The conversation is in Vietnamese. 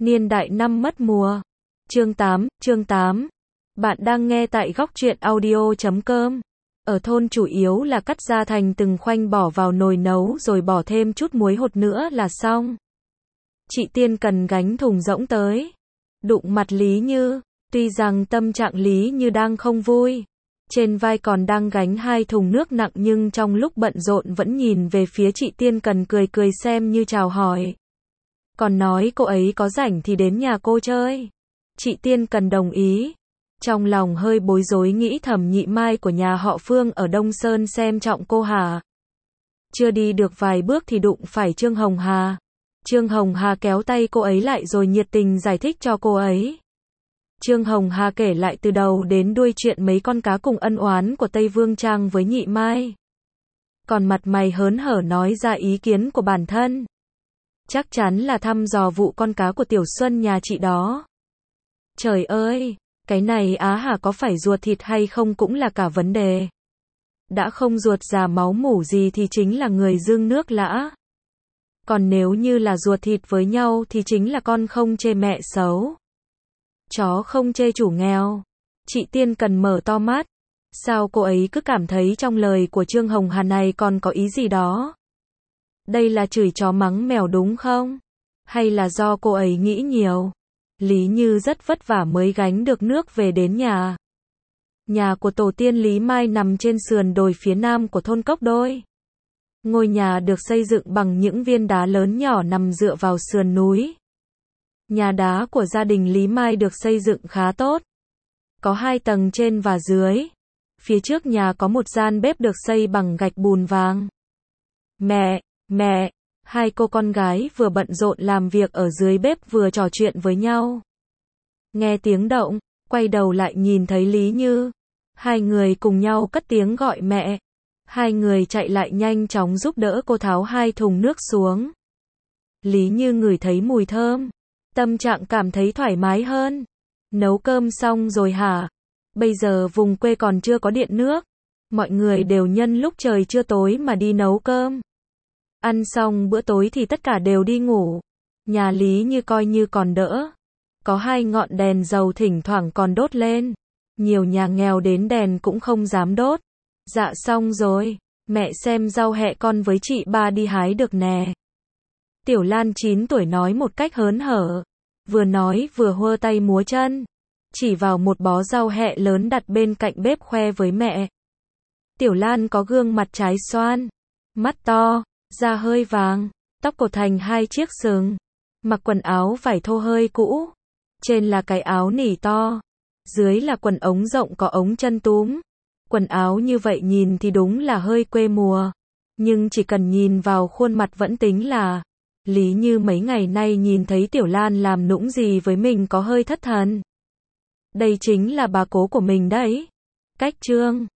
Niên đại năm mất mùa. Chương 8. Bạn đang nghe tại góc truyện audio.com. Ở thôn chủ yếu là cắt ra thành từng khoanh bỏ vào nồi nấu rồi bỏ thêm chút muối hột nữa là xong. Chị Tiên cần gánh thùng rỗng tới. Đụng mặt Lý Như. Tuy rằng tâm trạng Lý Như đang không vui. Trên vai còn đang gánh 2 thùng nước nặng nhưng trong lúc bận rộn vẫn nhìn về phía chị Tiên cần cười cười xem như chào hỏi. Còn nói cô ấy có rảnh thì đến nhà cô chơi. Chị Tiên cần đồng ý. Trong lòng hơi bối rối nghĩ thầm nhị mai của nhà họ Phương ở Đông Sơn xem trọng cô hả? Chưa đi được vài bước thì đụng phải Trương Hồng Hà. Trương Hồng Hà kéo tay cô ấy lại rồi nhiệt tình giải thích cho cô ấy. Trương Hồng Hà kể lại từ đầu đến đuôi chuyện mấy con cá cùng ân oán của Tây Vương Trang với nhị mai. Còn mặt mày hớn hở nói ra ý kiến của bản thân. Chắc chắn là thăm dò vụ con cá của Tiểu Xuân nhà chị đó. Trời ơi, cái này á hả, có phải ruột thịt hay không cũng là cả vấn đề. Đã không ruột già máu mủ gì thì chính là người dương nước lã. Còn nếu như là ruột thịt với nhau thì chính là con không chê mẹ xấu. Chó không chê chủ nghèo. Chị Tiên cần mở to mắt. Sao cô ấy cứ cảm thấy trong lời của Trương Hồng Hà này còn có ý gì đó? Đây là chửi chó mắng mèo đúng không? Hay là do cô ấy nghĩ nhiều? Lý Như rất vất vả mới gánh được nước về đến nhà. Nhà của tổ tiên Lý Mai nằm trên sườn đồi phía nam của thôn Cốc Đôi. Ngôi nhà được xây dựng bằng những viên đá lớn nhỏ nằm dựa vào sườn núi. Nhà đá của gia đình Lý Mai được xây dựng khá tốt. Có 2 tầng trên và dưới. Phía trước nhà có một gian bếp được xây bằng gạch bùn vàng. Mẹ, 2 cô con gái vừa bận rộn làm việc ở dưới bếp vừa trò chuyện với nhau. Nghe tiếng động, quay đầu lại nhìn thấy Lý Như. 2 người cùng nhau cất tiếng gọi mẹ. 2 người chạy lại nhanh chóng giúp đỡ cô tháo 2 thùng nước xuống. Lý Như ngửi thấy mùi thơm. Tâm trạng cảm thấy thoải mái hơn. Nấu cơm xong rồi hả? Bây giờ vùng quê còn chưa có điện nước. Mọi người đều nhân lúc trời chưa tối mà đi nấu cơm. Ăn xong bữa tối thì tất cả đều đi ngủ. Nhà Lý Như coi như còn đỡ. Có 2 ngọn đèn dầu thỉnh thoảng còn đốt lên. Nhiều nhà nghèo đến đèn cũng không dám đốt. Dạ xong rồi. Mẹ xem rau hẹ con với chị ba đi hái được nè. Tiểu Lan 9 tuổi nói một cách hớn hở. Vừa nói vừa hơ tay múa chân. Chỉ vào một bó rau hẹ lớn đặt bên cạnh bếp khoe với mẹ. Tiểu Lan có gương mặt trái xoan. Mắt to. Da hơi vàng, tóc cột thành 2 chiếc sừng, mặc quần áo vải thô hơi cũ, trên là cái áo nỉ to, dưới là quần ống rộng có ống chân túm. Quần áo như vậy nhìn thì đúng là hơi quê mùa, nhưng chỉ cần nhìn vào khuôn mặt vẫn tính là. Lý Như mấy ngày nay nhìn thấy Tiểu Lan làm nũng gì với mình có hơi thất thần. Đây chính là bà cố của mình đấy. Cách Trương